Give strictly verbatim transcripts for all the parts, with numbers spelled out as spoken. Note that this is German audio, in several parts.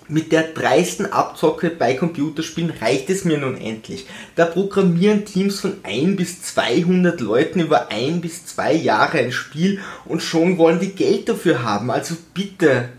Mit der dreisten Abzocke bei Computerspielen reicht es mir nun endlich. Da programmieren Teams von ein bis zweihundert Leuten über ein bis zwei Jahre ein Spiel und schon wollen die Geld dafür haben, also bitte.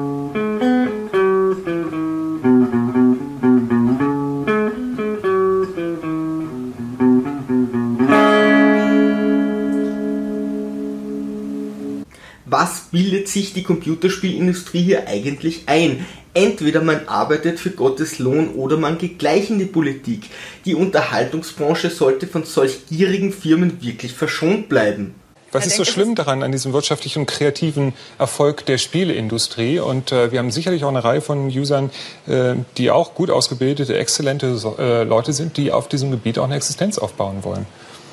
Was bildet sich die Computerspielindustrie hier eigentlich ein? Entweder man arbeitet für Gottes Lohn oder man geht gleich in die Politik. Die Unterhaltungsbranche sollte von solch gierigen Firmen wirklich verschont bleiben. Was ist so schlimm daran, an diesem wirtschaftlichen und kreativen Erfolg der Spieleindustrie? Und äh, wir haben sicherlich auch eine Reihe von Usern, äh, die auch gut ausgebildete, exzellente äh, Leute sind, die auf diesem Gebiet auch eine Existenz aufbauen wollen.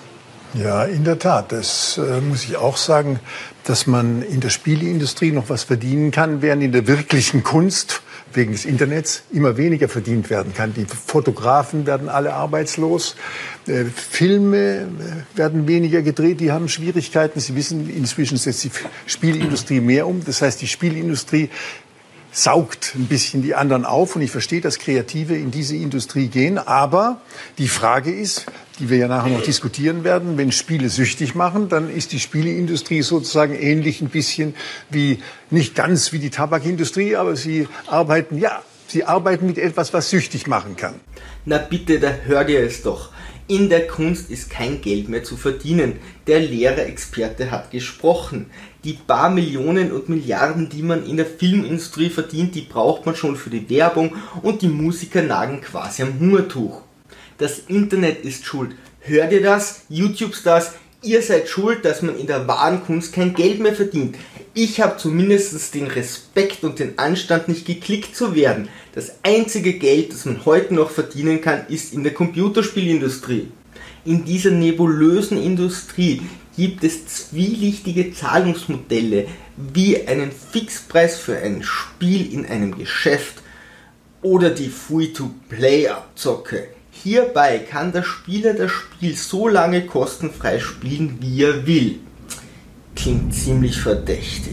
Ja, in der Tat. Das äh, muss ich auch sagen, dass man in der Spieleindustrie noch was verdienen kann, während in der wirklichen Kunst wegen des Internets immer weniger verdient werden kann. Die Fotografen werden alle arbeitslos, äh, Filme werden weniger gedreht, die haben Schwierigkeiten. Sie wissen, inzwischen setzt die Spielindustrie mehr um. Das heißt, die Spielindustrie saugt ein bisschen die anderen auf. Und ich verstehe, dass Kreative in diese Industrie gehen. Aber die Frage ist, die wir ja nachher noch diskutieren werden, wenn Spiele süchtig machen, dann ist die Spieleindustrie sozusagen ähnlich ein bisschen wie, nicht ganz wie die Tabakindustrie, aber sie arbeiten, ja, sie arbeiten mit etwas, was süchtig machen kann. Na bitte, da hört ihr es doch. In der Kunst ist kein Geld mehr zu verdienen. Der Lehrer-Experte hat gesprochen. Die paar Millionen und Milliarden, die man in der Filmindustrie verdient, die braucht man schon für die Werbung und die Musiker nagen quasi am Hungertuch. Das Internet ist schuld. Hört ihr das? YouTube-Stars, ihr seid schuld, dass man in der wahren Kunst kein Geld mehr verdient. Ich habe zumindest den Respekt und den Anstand, nicht geklickt zu werden. Das einzige Geld, das man heute noch verdienen kann, ist in der Computerspielindustrie. In dieser nebulösen Industrie gibt es zwielichtige Zahlungsmodelle, wie einen Fixpreis für ein Spiel in einem Geschäft oder die Free-to-Play-Abzocke. Hierbei kann der Spieler das Spiel so lange kostenfrei spielen, wie er will. Klingt ziemlich verdächtig.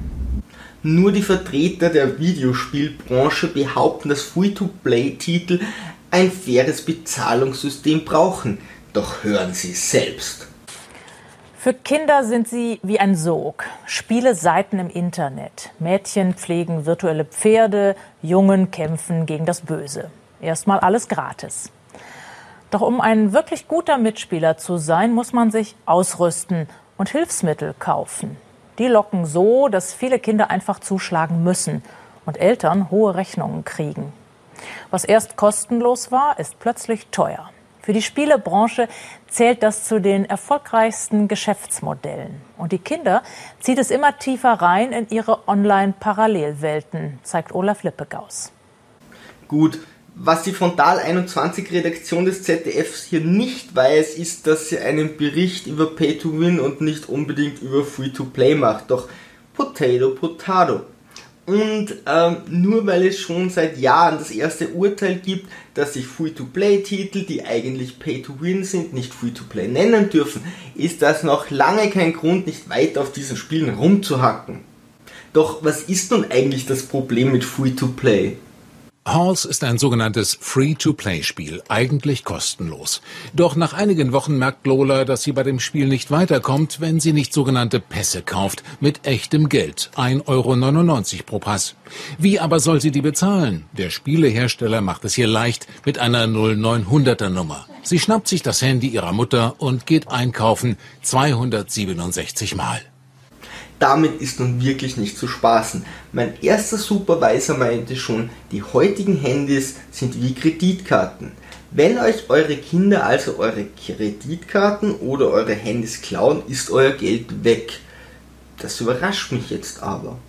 Nur die Vertreter der Videospielbranche behaupten, dass Free-to-Play-Titel ein faires Bezahlungssystem brauchen. Doch hören Sie selbst. Für Kinder sind sie wie ein Sog. Spiele-Seiten im Internet. Mädchen pflegen virtuelle Pferde, Jungen kämpfen gegen das Böse. Erstmal alles gratis. Doch um ein wirklich guter Mitspieler zu sein, muss man sich ausrüsten und Hilfsmittel kaufen. Die locken so, dass viele Kinder einfach zuschlagen müssen und Eltern hohe Rechnungen kriegen. Was erst kostenlos war, ist plötzlich teuer. Für die Spielebranche zählt das zu den erfolgreichsten Geschäftsmodellen. Und die Kinder zieht es immer tiefer rein in ihre Online-Parallelwelten, zeigt Olaf Lippegaus. Gut. Was die Frontal einundzwanzig Redaktion des Z D Fs hier nicht weiß, ist, dass sie einen Bericht über Pay-to-Win und nicht unbedingt über Free-to-Play macht. Doch Potato, Potato. Und ähm, nur weil es schon seit Jahren das erste Urteil gibt, dass sich Free-to-Play-Titel, die eigentlich Pay-to-Win sind, nicht Free-to-Play nennen dürfen, ist das noch lange kein Grund, nicht weiter auf diesen Spielen rumzuhacken. Doch was ist nun eigentlich das Problem mit Free-to-Play? Halls ist ein sogenanntes Free-to-Play-Spiel, eigentlich kostenlos. Doch nach einigen Wochen merkt Lola, dass sie bei dem Spiel nicht weiterkommt, wenn sie nicht sogenannte Pässe kauft, mit echtem Geld, ein Euro neunundneunzig pro Pass. Wie aber soll sie die bezahlen? Der Spielehersteller macht es ihr leicht mit einer null neunhunderter Nummer. Sie schnappt sich das Handy ihrer Mutter und geht einkaufen, zweihundertsiebenundsechzig Mal. Damit ist nun wirklich nicht zu spaßen. Mein erster Supervisor meinte schon, die heutigen Handys sind wie Kreditkarten. Wenn euch eure Kinder also eure Kreditkarten oder eure Handys klauen, ist euer Geld weg. Das überrascht mich jetzt aber.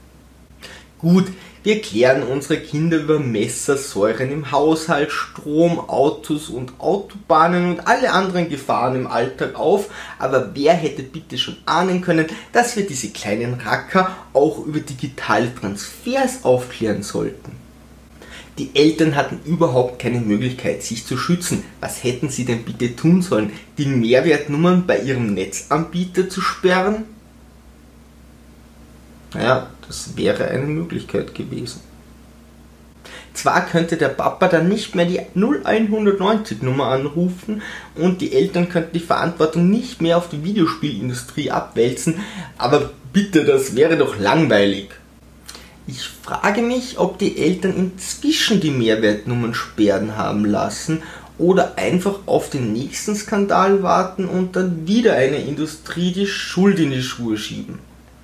Gut, wir klären unsere Kinder über Messer, Säuren im Haushalt, Strom, Autos und Autobahnen und alle anderen Gefahren im Alltag auf, aber wer hätte bitte schon ahnen können, dass wir diese kleinen Racker auch über digitale Transfers aufklären sollten? Die Eltern hatten überhaupt keine Möglichkeit, sich zu schützen. Was hätten sie denn bitte tun sollen? Die Mehrwertnummern bei ihrem Netzanbieter zu sperren? Naja, das wäre eine Möglichkeit gewesen. zwar könnte der Papa dann nicht mehr die null eins neun null Nummer anrufen und die Eltern könnten die Verantwortung nicht mehr auf die Videospielindustrie abwälzen, aber bitte, das wäre doch langweilig. Ich frage mich, ob die Eltern inzwischen die Mehrwertnummern sperren haben lassen oder einfach auf den nächsten Skandal warten und dann wieder eine Industrie die Schuld in die Schuhe schieben.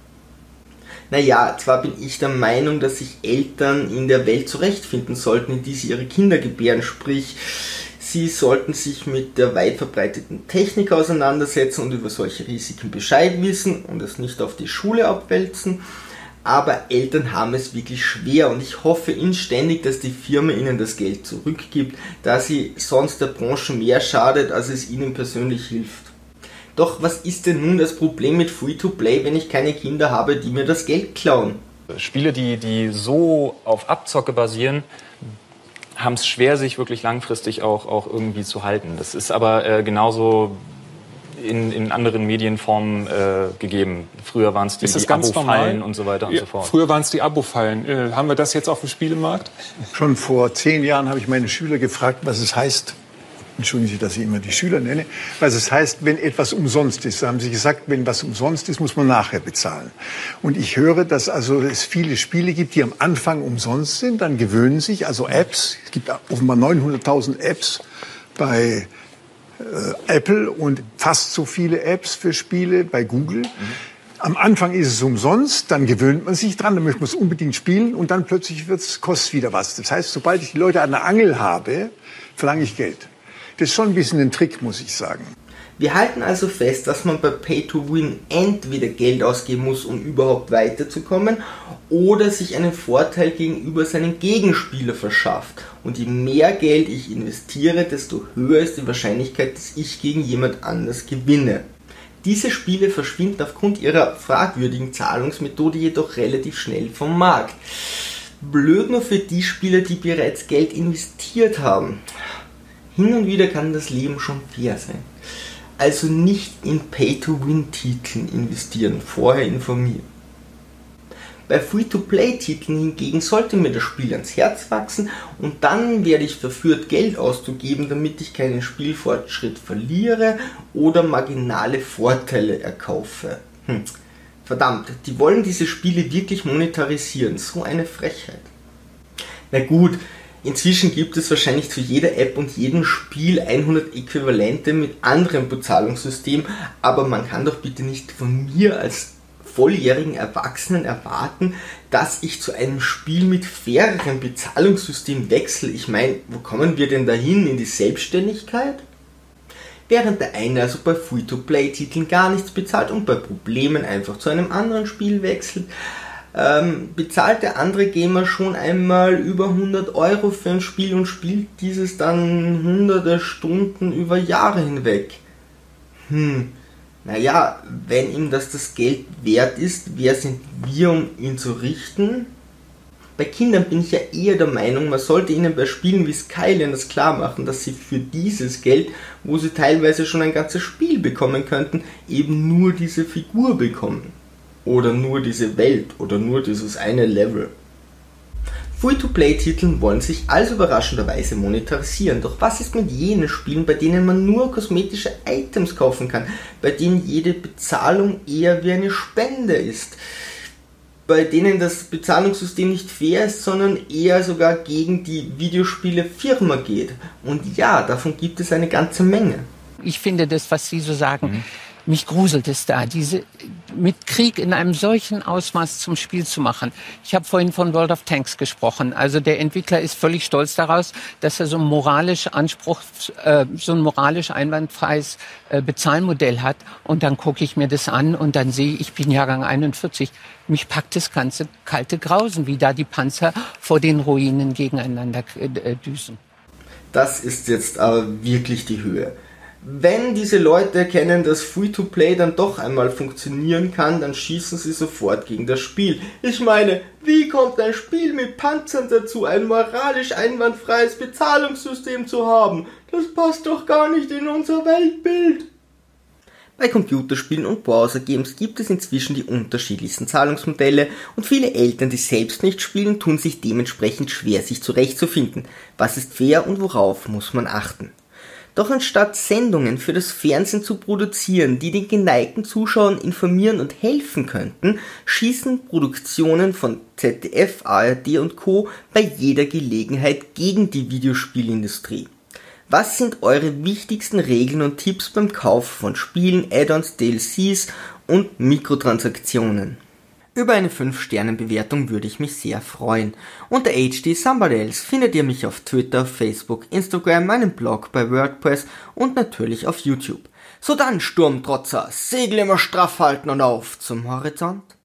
Naja, zwar bin ich der Meinung, dass sich Eltern in der Welt zurechtfinden sollten, in die sie ihre Kinder gebären, sprich, sie sollten sich mit der weit verbreiteten Technik auseinandersetzen und über solche Risiken Bescheid wissen und es nicht auf die Schule abwälzen. Aber Eltern haben es wirklich schwer und ich hoffe inständig, dass die Firma ihnen das Geld zurückgibt, da sie sonst der Branche mehr schadet, als es ihnen persönlich hilft. Doch was ist denn nun das Problem mit Free-to-Play, wenn ich keine Kinder habe, die mir das Geld klauen? Spiele, die, die so auf Abzocke basieren, haben es schwer, sich wirklich langfristig auch, auch irgendwie zu halten. Das ist aber äh, genauso in, in anderen Medienformen äh, gegeben. Früher waren es die, die Abo-Fallen und so weiter und ja, so fort. Früher waren es die Abo-Fallen. Äh, haben wir das jetzt auf dem Spielemarkt? Schon vor zehn Jahren habe ich meine Schüler gefragt, was es heißt, entschuldigen Sie, dass ich immer die Schüler nenne, was es heißt, wenn etwas umsonst ist. Da haben sie gesagt, wenn was umsonst ist, muss man nachher bezahlen. Und ich höre, dass also es viele Spiele gibt, die am Anfang umsonst sind, dann gewöhnen sich, also Apps, es gibt offenbar neunhunderttausend Apps bei äh, Apple und fast so viele Apps für Spiele bei Google. Mhm. Am Anfang ist es umsonst, dann gewöhnt man sich dran, dann möchte man es unbedingt spielen und dann plötzlich wird's, kostet es wieder was. Das heißt, sobald ich die Leute an der Angel habe, verlange ich Geld. Das ist schon ein bisschen ein Trick, muss ich sagen. Wir halten also fest, dass man bei Pay-to-Win entweder Geld ausgeben muss, um überhaupt weiterzukommen, oder sich einen Vorteil gegenüber seinen Gegenspieler verschafft. Und je mehr Geld ich investiere, desto höher ist die Wahrscheinlichkeit, dass ich gegen jemand anders gewinne. Diese Spiele verschwinden aufgrund ihrer fragwürdigen Zahlungsmethode jedoch relativ schnell vom Markt. Blöd nur für die Spieler, die bereits Geld investiert haben. Hin und wieder kann das Leben schon fair sein. Also nicht in Pay-to-Win-Titeln investieren, vorher informieren. Bei Free-to-Play-Titeln hingegen sollte mir das Spiel ans Herz wachsen und dann werde ich verführt, Geld auszugeben, damit ich keinen Spielfortschritt verliere oder marginale Vorteile erkaufe. Hm. Verdammt, die wollen diese Spiele wirklich monetarisieren. So eine Frechheit. Na gut, inzwischen gibt es wahrscheinlich zu jeder App und jedem Spiel hundert Äquivalente mit anderem Bezahlungssystem, aber man kann doch bitte nicht von mir als volljährigen Erwachsenen erwarten, dass ich zu einem Spiel mit fairerem Bezahlungssystem wechsle. Ich meine, wo kommen wir denn dahin? In die Selbstständigkeit? Während der eine also bei Free-to-Play-Titeln gar nichts bezahlt und bei Problemen einfach zu einem anderen Spiel wechselt, ähm, bezahlt der andere Gamer schon einmal über hundert Euro für ein Spiel und spielt dieses dann hunderte Stunden über Jahre hinweg. Hm, naja, wenn ihm das das Geld wert ist, wer sind wir, um ihn zu richten? Bei Kindern bin ich ja eher der Meinung, man sollte ihnen bei Spielen wie Skylanders klar machen, dass sie für dieses Geld, wo sie teilweise schon ein ganzes Spiel bekommen könnten, eben nur diese Figur bekommen. Oder nur diese Welt oder nur dieses eine Level. Free-to-Play-Titeln wollen sich also überraschenderweise monetarisieren. Doch was ist mit jenen Spielen, bei denen man nur kosmetische Items kaufen kann, bei denen jede Bezahlung eher wie eine Spende ist, bei denen das Bezahlungssystem nicht fair ist, sondern eher sogar gegen die Videospielefirma geht? Und ja, davon gibt es eine ganze Menge. Ich finde das, was Sie so sagen, mhm. mich gruselt es da, diese mit Krieg in einem solchen Ausmaß zum Spiel zu machen. Ich habe vorhin von World of Tanks gesprochen. Also der Entwickler ist völlig stolz daraus, dass er so ein moralisch Anspruch, äh, so ein moralisch einwandfreies äh, Bezahlmodell hat. Und dann gucke ich mir das an und dann sehe ich, ich bin Jahrgang einundvierzig, mich packt das ganze kalte Grausen, wie da die Panzer vor den Ruinen gegeneinander äh, düsen. Das ist jetzt aber wirklich die Höhe. Wenn diese Leute erkennen, dass Free-to-Play dann doch einmal funktionieren kann, dann schießen sie sofort gegen das Spiel. Ich meine, wie kommt ein Spiel mit Panzern dazu, ein moralisch einwandfreies Bezahlungssystem zu haben? Das passt doch gar nicht in unser Weltbild. Bei Computerspielen und Browser-Games gibt es inzwischen die unterschiedlichsten Zahlungsmodelle und viele Eltern, die selbst nicht spielen, tun sich dementsprechend schwer, sich zurechtzufinden. Was ist fair und worauf muss man achten? Doch anstatt Sendungen für das Fernsehen zu produzieren, die den geneigten Zuschauern informieren und helfen könnten, schießen Produktionen von Z D F, A R D und Co. bei jeder Gelegenheit gegen die Videospielindustrie. Was sind eure wichtigsten Regeln und Tipps beim Kauf von Spielen, Add-ons, D L Cs und Mikrotransaktionen? Über eine fünf Sterne Bewertung würde ich mich sehr freuen. Unter H D Somebody Else findet ihr mich auf Twitter, Facebook, Instagram, meinem Blog, bei WordPress und natürlich auf YouTube. So dann, Sturmtrotzer, Segel immer straff halten und auf zum Horizont.